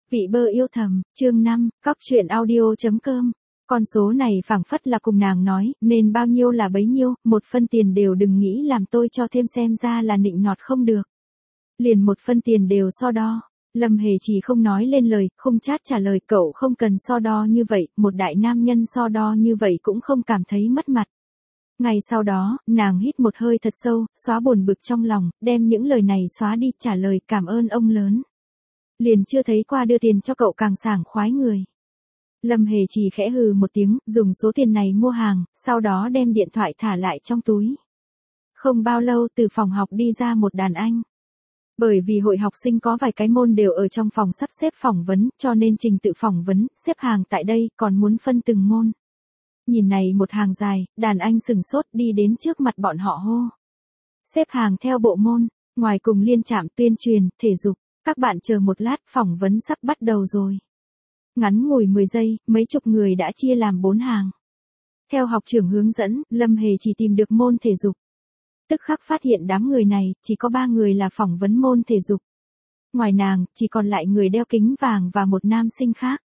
Vị bơ yêu thầm, chương 5, cóc truyện audio.com. Con số này phảng phất là cùng nàng nói, nên bao nhiêu là bấy nhiêu, một phân tiền đều đừng nghĩ làm tôi cho thêm, xem ra là nịnh nọt không được. Liền một phân tiền đều so đo. Lâm Hề chỉ không nói lên lời, không chát trả lời, cậu không cần so đo như vậy, một đại nam nhân so đo như vậy cũng không cảm thấy mất mặt. Ngày sau đó, nàng hít một hơi thật sâu, xóa buồn bực trong lòng, đem những lời này xóa đi, trả lời cảm ơn ông lớn. Liền chưa thấy qua đưa tiền cho cậu càng sảng khoái người. Lâm Hề chỉ khẽ hừ một tiếng, dùng số tiền này mua hàng, sau đó đem điện thoại thả lại trong túi. Không bao lâu từ phòng học đi ra một đàn anh. Bởi vì hội học sinh có vài cái môn đều ở trong phòng sắp xếp phỏng vấn, cho nên trình tự phỏng vấn, xếp hàng tại đây, còn muốn phân từng môn. Nhìn này một hàng dài, đàn anh sừng sốt đi đến trước mặt bọn họ hô. Xếp hàng theo bộ môn, ngoài cùng liên trạm tuyên truyền, thể dục. Các bạn chờ một lát, phỏng vấn sắp bắt đầu rồi. Ngắn ngủi 10 giây, mấy chục người đã chia làm 4 hàng. Theo học trưởng hướng dẫn, Lâm Hề chỉ tìm được môn thể dục. Tức khắc phát hiện đám người này, chỉ có 3 người là phỏng vấn môn thể dục. Ngoài nàng, chỉ còn lại người đeo kính vàng và một nam sinh khác.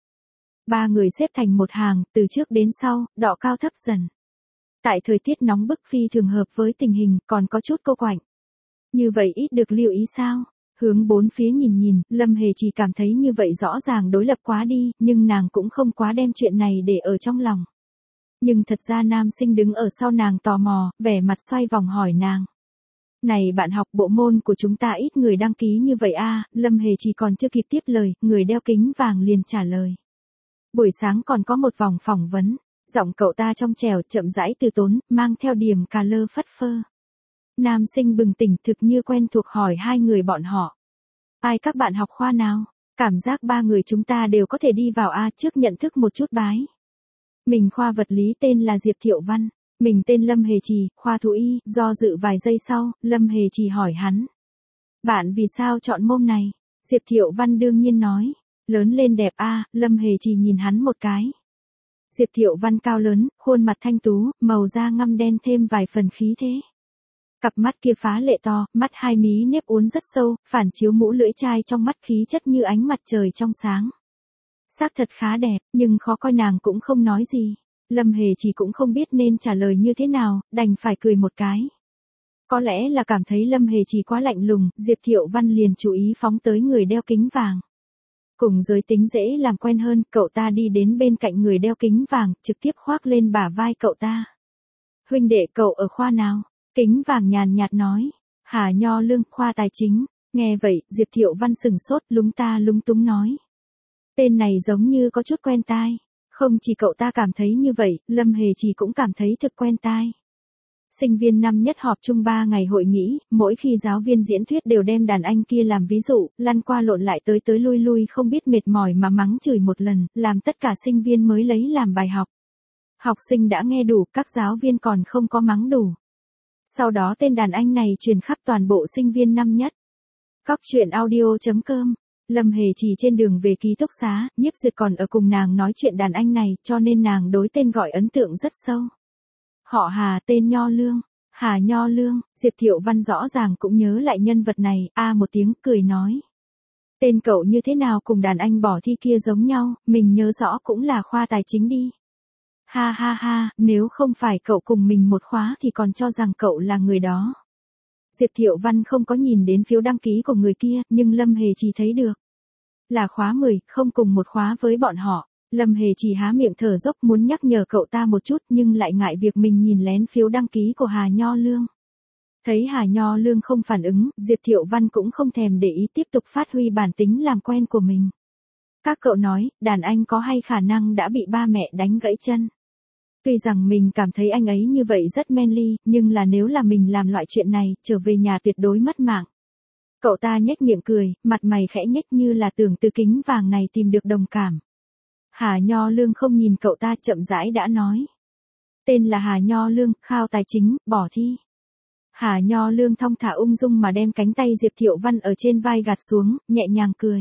3 người xếp thành một hàng, từ trước đến sau, đọ cao thấp dần. Tại thời tiết nóng bức phi thường hợp với tình hình, còn có chút cô quạnh. Như vậy ít được lưu ý sao? Hướng bốn phía nhìn, Lâm Hề chỉ cảm thấy như vậy rõ ràng đối lập quá đi, nhưng nàng cũng không quá đem chuyện này để ở trong lòng. Nhưng thật ra nam sinh đứng ở sau nàng tò mò, vẻ mặt xoay vòng hỏi nàng. Này bạn học, bộ môn của chúng ta ít người đăng ký như vậy à? Lâm Hề chỉ còn chưa kịp tiếp lời, người đeo kính vàng liền trả lời. Buổi sáng còn có một vòng phỏng vấn, giọng cậu ta trong trẻo chậm rãi từ tốn, mang theo điểm cà lơ phất phơ. Nam sinh bừng tỉnh thực như quen thuộc hỏi hai người bọn họ. Ai các bạn học khoa nào? Cảm giác 3 người chúng ta đều có thể đi vào A, trước nhận thức một chút bái. Mình khoa vật lý tên là Diệp Thiệu Văn. Mình tên Lâm Hề Trì, khoa thú y. Do dự vài giây sau, Lâm Hề Trì hỏi hắn. Bạn vì sao chọn môn này? Diệp Thiệu Văn đương nhiên nói. Lớn lên đẹp A. Lâm Hề Trì nhìn hắn một cái. Diệp Thiệu Văn cao lớn, khuôn mặt thanh tú, màu da ngăm đen thêm vài phần khí thế. Cặp mắt kia phá lệ to, mắt hai mí nếp uốn rất sâu, phản chiếu mũ lưỡi chai trong mắt khí chất như ánh mặt trời trong sáng. Xác thật khá đẹp, nhưng khó coi, nàng cũng không nói gì. Lâm Hề chỉ cũng không biết nên trả lời như thế nào, đành phải cười một cái. Có lẽ là cảm thấy Lâm Hề chỉ quá lạnh lùng, Diệp Thiệu Văn liền chú ý phóng tới người đeo kính vàng. Cùng giới tính dễ làm quen hơn, cậu ta đi đến bên cạnh người đeo kính vàng, trực tiếp khoác lên bả vai cậu ta. Huynh đệ, cậu ở khoa nào? Kính vàng nhàn nhạt nói. Hà Nho Lương, khoa tài chính. Nghe vậy, Diệp Thiệu Văn sừng sốt, lúng ta lúng túng nói. Tên này giống như có chút quen tai. Không chỉ cậu ta cảm thấy như vậy, Lâm Hề chỉ cũng cảm thấy thực quen tai. Sinh viên năm nhất họp chung 3 ngày hội nghị, mỗi khi giáo viên diễn thuyết đều đem đàn anh kia làm ví dụ, lăn qua lộn lại tới lui không biết mệt mỏi mà mắng chửi một lần, làm tất cả sinh viên mới lấy làm bài học. Học sinh đã nghe đủ, các giáo viên còn không có mắng đủ. Sau đó tên đàn anh này truyền khắp toàn bộ sinh viên năm nhất. Cóc truyện audio.com. Lâm Hề chỉ trên đường về ký túc xá, Nhiếp Duyệt còn ở cùng nàng nói chuyện đàn anh này, cho nên nàng đối tên gọi ấn tượng rất sâu. Họ Hà, tên Nho Lương. Hà Nho Lương, Diệp Thiệu Văn rõ ràng cũng nhớ lại nhân vật này, một tiếng cười nói. Tên cậu như thế nào cùng đàn anh bỏ thi kia giống nhau, mình nhớ rõ cũng là khoa tài chính đi. Ha ha ha, nếu không phải cậu cùng mình một khóa thì còn cho rằng cậu là người đó. Diệp Thiệu Văn không có nhìn đến phiếu đăng ký của người kia, nhưng Lâm Hề chỉ thấy được. Là khóa 10, không cùng một khóa với bọn họ. Lâm Hề chỉ há miệng thở dốc muốn nhắc nhở cậu ta một chút, nhưng lại ngại việc mình nhìn lén phiếu đăng ký của Hà Nho Lương. Thấy Hà Nho Lương không phản ứng, Diệp Thiệu Văn cũng không thèm để ý, tiếp tục phát huy bản tính làm quen của mình. Các cậu nói, đàn anh có hay khả năng đã bị ba mẹ đánh gãy chân. Tuy rằng mình cảm thấy anh ấy như vậy rất manly, nhưng là nếu là mình làm loại chuyện này, trở về nhà tuyệt đối mất mạng. Cậu ta nhếch miệng cười, mặt mày khẽ nhếch như là tưởng từ kính vàng này tìm được đồng cảm. Hà Nho Lương không nhìn cậu ta, chậm rãi đã nói. Tên là Hà Nho Lương, khao tài chính, bỏ thi. Hà Nho Lương thong thả ung dung mà đem cánh tay Diệp Thiệu Văn ở trên vai gạt xuống, nhẹ nhàng cười.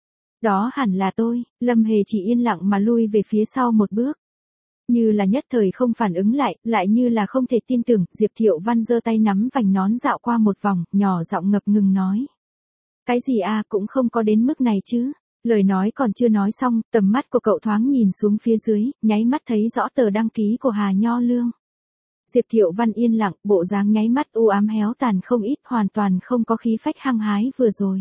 Đó hẳn là tôi. Lâm Hề chỉ yên lặng mà lui về phía sau một bước. Như là nhất thời không phản ứng lại như là không thể tin tưởng, Diệp Thiệu Văn giơ tay nắm vành nón dạo qua một vòng, nhỏ giọng ngập ngừng nói. Cái gì cũng không có đến mức này chứ. Lời nói còn chưa nói xong, tầm mắt của cậu thoáng nhìn xuống phía dưới, nháy mắt thấy rõ tờ đăng ký của Hà Nho Lương. Diệp Thiệu Văn yên lặng, bộ dáng nháy mắt u ám héo tàn không ít, hoàn toàn không có khí phách hăng hái vừa rồi.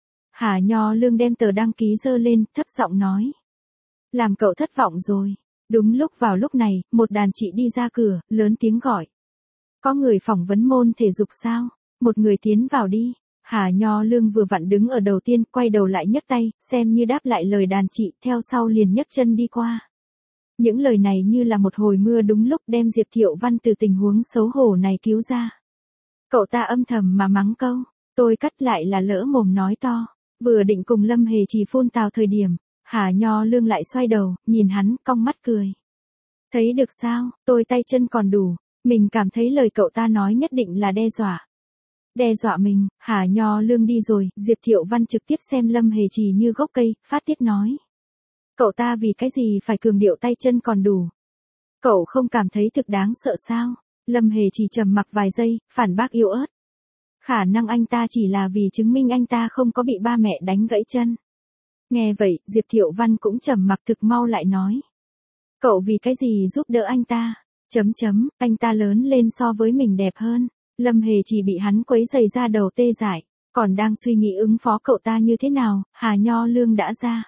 Hà Nho Lương đem tờ đăng ký giơ lên, thấp giọng nói. Làm cậu thất vọng rồi. Đúng vào lúc này, một đàn chị đi ra cửa, lớn tiếng gọi. Có người phỏng vấn môn thể dục sao? Một người tiến vào đi. Hà Nho Lương vừa vặn đứng ở đầu tiên, quay đầu lại nhấc tay, xem như đáp lại lời đàn chị, theo sau liền nhấc chân đi qua. Những lời này như là một hồi mưa đúng lúc đem Diệp Thiệu Văn từ tình huống xấu hổ này cứu ra. Cậu ta âm thầm mà mắng câu, tôi cắt lại là lỡ mồm nói to. Vừa định cùng Lâm Hề Trì phun tào thời điểm, Hà Nho Lương lại xoay đầu, nhìn hắn, cong mắt cười. Thấy được sao, tôi tay chân còn đủ, mình cảm thấy lời cậu ta nói nhất định là đe dọa. Đe dọa mình, Hà Nho Lương đi rồi, Diệp Thiệu Văn trực tiếp xem Lâm Hề Trì như gốc cây, phát tiết nói. Cậu ta vì cái gì phải cường điệu tay chân còn đủ? Cậu không cảm thấy thực đáng sợ sao? Lâm Hề Trì trầm mặc vài giây, phản bác yếu ớt. Khả năng anh ta chỉ là vì chứng minh anh ta không có bị ba mẹ đánh gãy chân. Nghe vậy, Diệp Thiệu Văn cũng trầm mặc thực mau lại nói. Cậu vì cái gì giúp đỡ anh ta? Anh ta lớn lên so với mình đẹp hơn. Lâm Hề Trì bị hắn quấy rầy ra đầu tê dại, còn đang suy nghĩ ứng phó cậu ta như thế nào, Hà Nho Lương đã ra.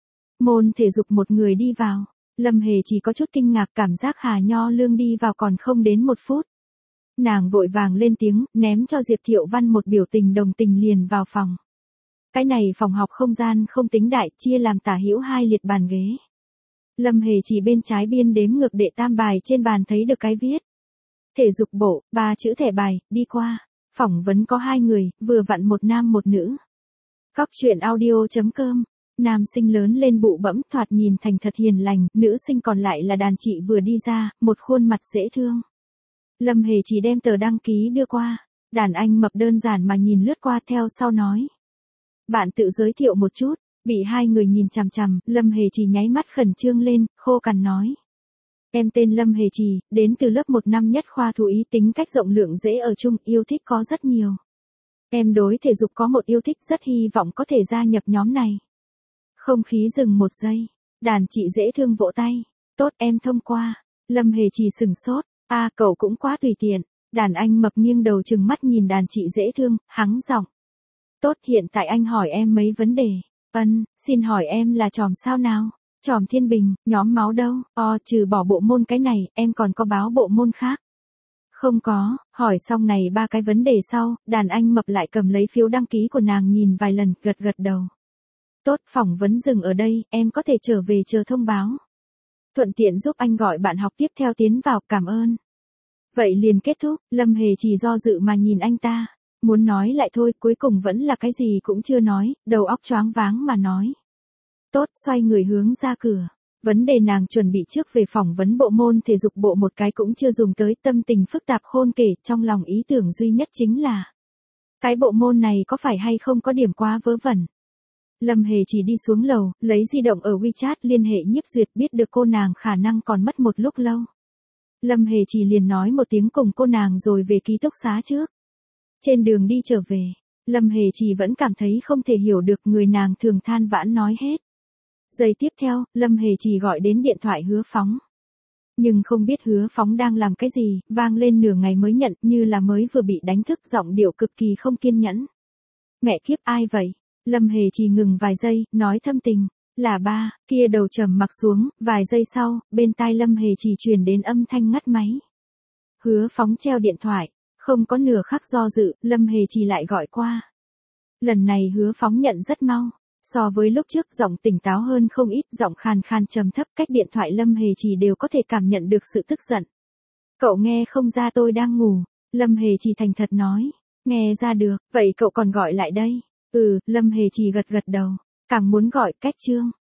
Môn thể dục một người đi vào, Lâm Hề Trì có chút kinh ngạc, cảm giác Hà Nho Lương đi vào còn không đến 1 phút. Nàng vội vàng lên tiếng, ném cho Diệp Thiệu Văn một biểu tình đồng tình liền vào phòng. Cái này phòng học không gian không tính đại, chia làm tả hữu 2 liệt bàn ghế. Lâm Hề Trì bên trái biên đếm ngược đệ tam bài trên bàn thấy được cái viết. Thể dục bộ, 3 chữ thẻ bài, đi qua. Phỏng vấn có 2 người, vừa vặn một nam một nữ. Cóc truyện audio.com. Nam sinh lớn lên bụ bẫm thoạt nhìn thành thật hiền lành, nữ sinh còn lại là đàn chị vừa đi ra, một khuôn mặt dễ thương. Lâm Hề Trì đem tờ đăng ký đưa qua, đàn anh mập đơn giản mà nhìn lướt qua theo sau nói. Bạn tự giới thiệu một chút, bị 2 người nhìn chằm chằm, Lâm Hề Trì nháy mắt khẩn trương lên, khô cằn nói. Em tên Lâm Hề Trì, đến từ lớp 1 năm nhất khoa thú y, tính cách rộng lượng dễ ở chung, yêu thích có rất nhiều. Em đối thể dục có một yêu thích, rất hy vọng có thể gia nhập nhóm này. Không khí dừng 1 giây, đàn chị dễ thương vỗ tay. Tốt, em thông qua. Lâm Hề Trì sừng sốt, cậu cũng quá tùy tiện. Đàn anh mập nghiêng đầu trừng mắt nhìn đàn chị dễ thương, hắng giọng. Tốt, hiện tại anh hỏi em mấy vấn đề. Xin hỏi em là chòm sao nào? Chòm Thiên Bình, nhóm máu đâu? Trừ bỏ bộ môn cái này, em còn có báo bộ môn khác? Không có. Hỏi xong này 3 cái vấn đề sau, đàn anh mập lại cầm lấy phiếu đăng ký của nàng nhìn vài lần, gật đầu. Tốt, phỏng vấn dừng ở đây, em có thể trở về chờ thông báo. Thuận tiện giúp anh gọi bạn học tiếp theo tiến vào, cảm ơn. Vậy liền kết thúc, Lâm Hề Trì do dự mà nhìn anh ta. Muốn nói lại thôi, cuối cùng vẫn là cái gì cũng chưa nói, đầu óc choáng váng mà nói. Tốt, xoay người hướng ra cửa. Vấn đề nàng chuẩn bị trước về phỏng vấn bộ môn thể dục bộ một cái cũng chưa dùng tới, tâm tình phức tạp khôn kể, trong lòng ý tưởng duy nhất chính là. Cái bộ môn này có phải hay không có điểm quá vớ vẩn. Lâm Hề Trì đi xuống lầu, lấy di động ở WeChat liên hệ Nhiếp Duyệt, biết được cô nàng khả năng còn mất một lúc lâu. Lâm Hề Trì liền nói một tiếng cùng cô nàng rồi về ký túc xá trước. Trên đường đi trở về, Lâm Hề Trì vẫn cảm thấy không thể hiểu được, người nàng thường than vãn nói hết. Giây tiếp theo, Lâm Hề Trì gọi đến điện thoại Hứa Phóng. Nhưng không biết Hứa Phóng đang làm cái gì, vang lên nửa ngày mới nhận, như là mới vừa bị đánh thức, giọng điệu cực kỳ không kiên nhẫn. Mẹ kiếp, ai vậy? Lâm Hề Trì ngừng vài giây, nói thâm tình. Là ba, kia đầu trầm mặc xuống, vài giây sau, bên tai Lâm Hề Trì truyền đến âm thanh ngắt máy. Hứa Phóng treo điện thoại, không có nửa khắc do dự, Lâm Hề Trì lại gọi qua. Lần này Hứa Phóng nhận rất mau. So với lúc trước giọng tỉnh táo hơn không ít, giọng khàn khàn trầm thấp, cách điện thoại Lâm Hề Trì đều có thể cảm nhận được sự tức giận. Cậu nghe không ra tôi đang ngủ, Lâm Hề Trì thành thật nói. Nghe ra được, vậy cậu còn gọi lại đây? Lâm Hề Trì gật đầu, càng muốn gọi cách chương.